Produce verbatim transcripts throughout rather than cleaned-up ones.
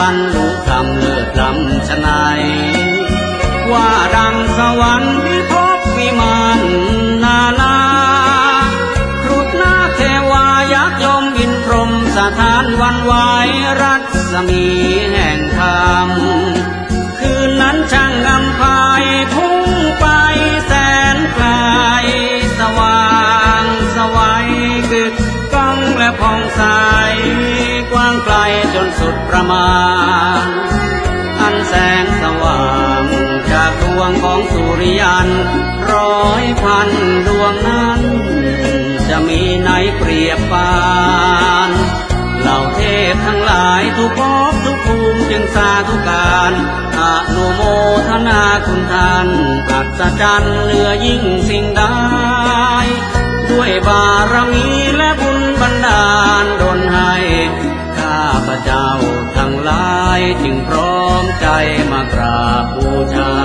รรลุธรรมเลิศล้ำชะไหนว่าดังสวรรค์วิภพวิมานนานาครุฑนาคเทวายักษ์ยมอินพรหมสถานวันไหวรัศมีแห่งธรรมคืนนั้นช่างอำพายพุ่งไปแสนไกลสว่างสวัยกึกก้องและผ่องใสกว้างไกลจนสุดประมาณอันแสงสว่างจากดวงของสุริยันร้อยพันดวงนั้นจะมีไหนเปรียบปานเหล่าเทพทั้งหลายทุกภพทุกภูมิจึงสาธุการอนุโมทนาคุณท่านอัศจรรย์เหนือยิ่งสิ่งใดด้วยบารมีและบุญบันดาลดลให้ข้าพเจ้าทั้งหลายจึงพร้อมใจมากราบบูชา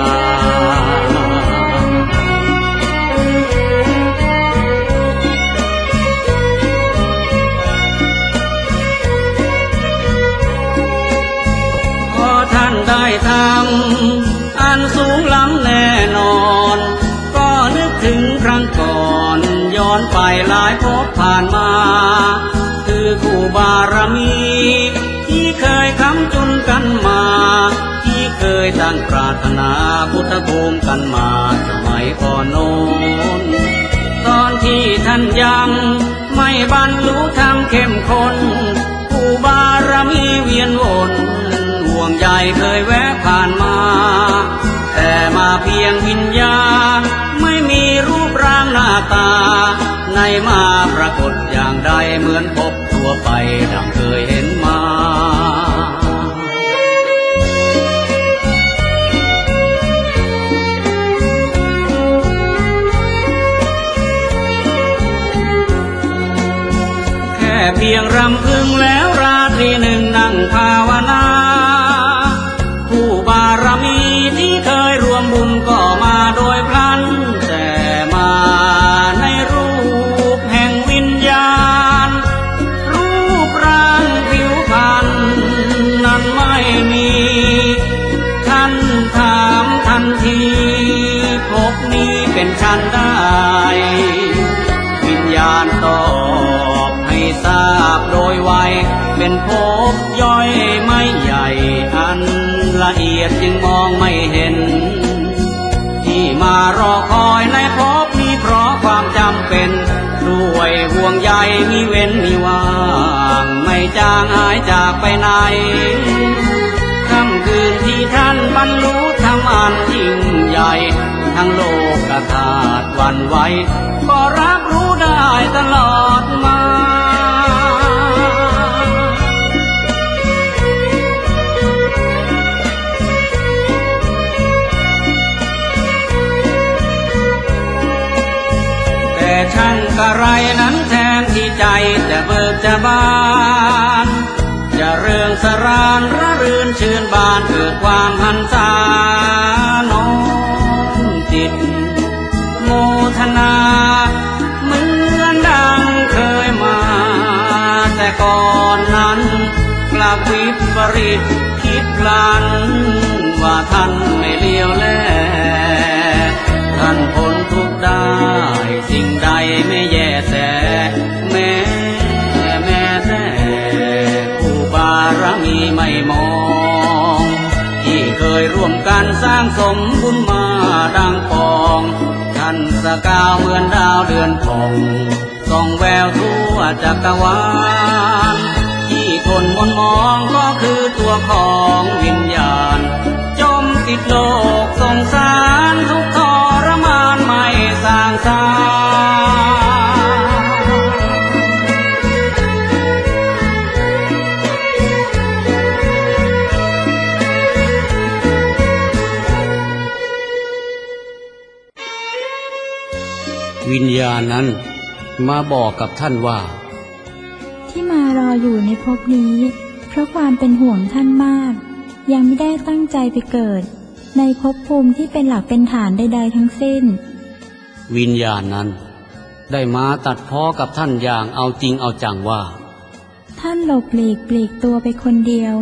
พอท่านได้ทำอันสูงล้ำแน่นอนก็นึกถึงครั้งก่อนย้อนไปหลายภพผ่านมาคือคู่บารมีที่เคยค้ำจุนกันมาที่เคยตั้งปรารถนาพุทธภูมิกันมาสมัยก่อนโน้นตอนที่ท่านยังไม่บรรลุธรรมเข้มข้นคู่บารมีเวียนวนห่วงใยเคยแวะผ่านมาแต่มาเพียงวิญญาณไม่มีรูปร่างหน้าตาในมาปรากฏอย่างใดเหมือนพบทั่วไปดังเคยเห็นมาแค่เพียงรำพึงแล้วราตรีหนึ่งนั่งภาวนาผู้บารมีที่เคยรวมบุญก็มาโดยพลันแต่มาในรูปแห่งวิญญาณรูปร่างผิวพรรณนั้นไม่มีท่านถามทันทีภพนี้เป็นชั้นได้วิญญาณตอบให้ทราบโดยไวเป็นภพย่อยไม่ใหญ่อันละเอียดจึงมองไม่เห็นที่มารอคอยในภพนี้เพราะความจำเป็นด้วยห่วงใยมีเว้นมีว่างไม่จางหายจากไปไหนค่ำคืนที่ท่านบรรลุธรรมอันยิ่งใหญ่ทั้งโลกธาตุหวั่นไหวก็รับรู้ได้ตลอดมาช่างกะไรนั้นแทนที่ใจจะเบิกจะบานจะเริงสรานระรื่นชื่นบานเกิดความหันษาน้อมจิตโมทนาเหมือนดังเคยมาแต่ก่อนนั้นกลับวิปริตคิดพลันว่าท่านไม่เลี้ยวแลท่านพ้นทุกข์ได้สิ่งใดไม่แย่แสแม้แม้แต่ผู้บารมีไม่มองที่เคยร่วมกันสร้างสมบุญมาดังปองท่านสกาวเหมือนดาวเดือนผ่องส่องแววทั่วจักรวาลที่คนมนมองก็คือตัวของวิญญาณจมติดโลกสงสารทุกข์ทรมานไม่สร้างสรรค์วิญญาณนั้นมาบอกกับท่านว่าที่มารออยู่ในภพนี้เพราะความเป็นห่วงท่านมากยังไม่ได้ตั้งใจไปเกิดในภพภูมิที่เป็นหลักเป็นฐานใดๆทั้งสิ้นวิญญาณนั้นได้มาตัดพ้อกับท่านอย่างเอาจริงเอาจังว่าท่านหลบหลีกปลีกตัวไปคนเดียว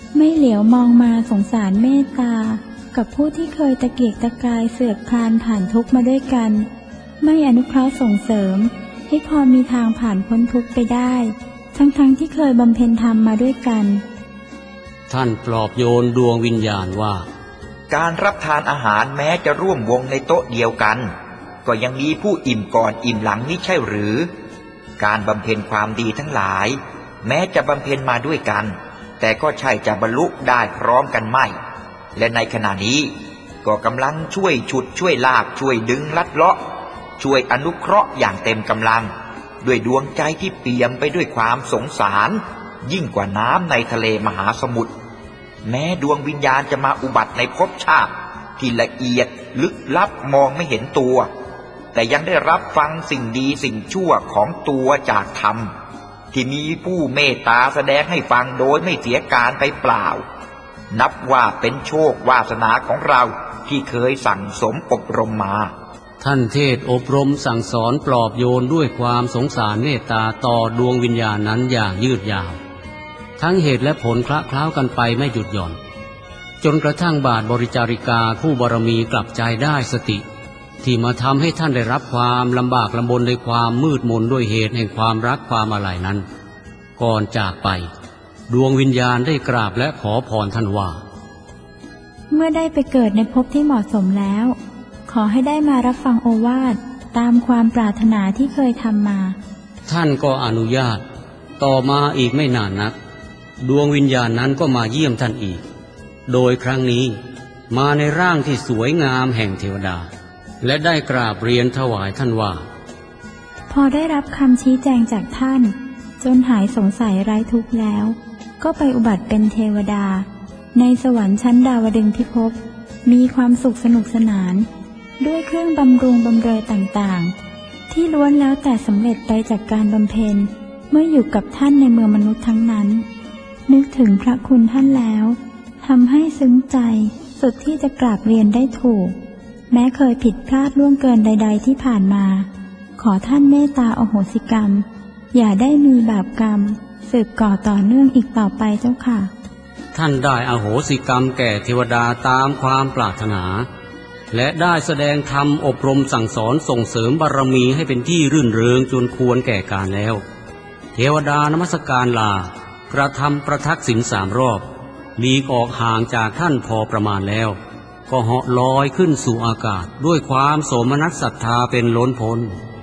ไม่เหลียวมองมาสงสารเมตตากับผู้ที่เคยตะเกียกตะกายเสือกคลานผ่านทุกข์มาด้วยกันไม่อนุเคราะห์ส่งเสริมให้พอมีทางผ่านพ้นทุกข์ไปได้ทั้งๆ ท, ที่เคยบำเพ็ญธรรมมาด้วยกันท่านปลอบโยนดวงวิญญาณว่าการรับทานอาหารแม้จะร่วมวงในโต๊ะเดียวกันก็ยังมีผู้อิ่มก่อนอิ่มหลังนี่ใช่หรือการบำเพ็ญความดีทั้งหลายแม้จะบำเพ็ญมาด้วยกันแต่ก็ใช่จะบรรลุได้พร้อมกันไม่และในขณะนี้ก็กำลังช่วยฉุดช่วยลากช่วยดึงลัดเลาะช่วยอนุเคราะห์อย่างเต็มกำลังด้วยดวงใจที่เปี่ยมไปด้วยความสงสารยิ่งกว่าน้ำในทะเลมหาสมุทรแม้ดวงวิญญาณจะมาอุบัติในภพชาติที่ละเอียดลึกลับมองไม่เห็นตัวแต่ยังได้รับฟังสิ่งดีสิ่งชั่วของตัวจากธรรมที่มีผู้เมตตาแสดงให้ฟังโดยไม่เสียการไปเปล่านับว่าเป็นโชควาสนาของเราที่เคยสั่งสมอบรมมาท่านเทศอบรมสั่งสอนปลอบโยนด้วยความสงสารเมตตาต่อดวงวิญญาณนั้นอย่างยืดยาวทั้งเหตุและผลคละเคล้ากันไปไม่หยุดหย่อนจนกระทั่งบาทบริจาริกาคู่บารมีกลับใจได้สติที่มาทำให้ท่านได้รับความลำบากลำบนในความมืดมนด้วยเหตุแห่งความรักความอาลัยนั้นก่อนจากไปดวงวิญญาณได้กราบและขอพรท่านว่าเมื่อได้ไปเกิดในภพที่เหมาะสมแล้วขอให้ได้มารับฟังโอวาทตามความปรารถนาที่เคยทำมาท่านก็อนุญาตต่อมาอีกไม่นานนักดวงวิญญาณนั้นก็มาเยี่ยมท่านอีกโดยครั้งนี้มาในร่างที่สวยงามแห่งเทวดาและได้กราบเรียนถวายท่านว่าพอได้รับคำชี้แจงจากท่านจนหายสงสัยไร้ทุกข์แล้วก็ไปอุบัติเป็นเทวดาในสวรรค์ชั้นดาวดึงส์พิภพมีความสุขสนุกสนานด้วยเครื่องบำรุงบำเรอต่างๆที่ล้วนแล้วแต่สำเร็จไปจากการบำเพ็ญเมื่ออยู่กับท่านในเมืองมนุษย์ทั้งนั้นนึกถึงพระคุณท่านแล้วทำให้ซึ้งใจสุดที่จะกราบเรียนได้ถูกแม้เคยผิดพลาดล่วงเกินใดๆที่ผ่านมาขอท่านเมตตาอโหสิกรรมอย่าได้มีบาปกรรมสืบก่อต่อเนื่องอีกต่อไปเจ้าค่ะท่านได้อโหสิกรรมแก่เทวดาตามความปรารถนาและได้แสดงธรรมอบรมสั่งสอนส่งเสริมบารมีให้เป็นที่รื่นเริงจนควรแก่การแล้วเทวดานมัสการลากระทำประทักษิณสามรอบหลีกออกห่างจากท่านพอประมาณแล้วก็เหาะลอยขึ้นสู่อากาศด้วยความโสมนัสศรัทธาเป็นล้นพ้น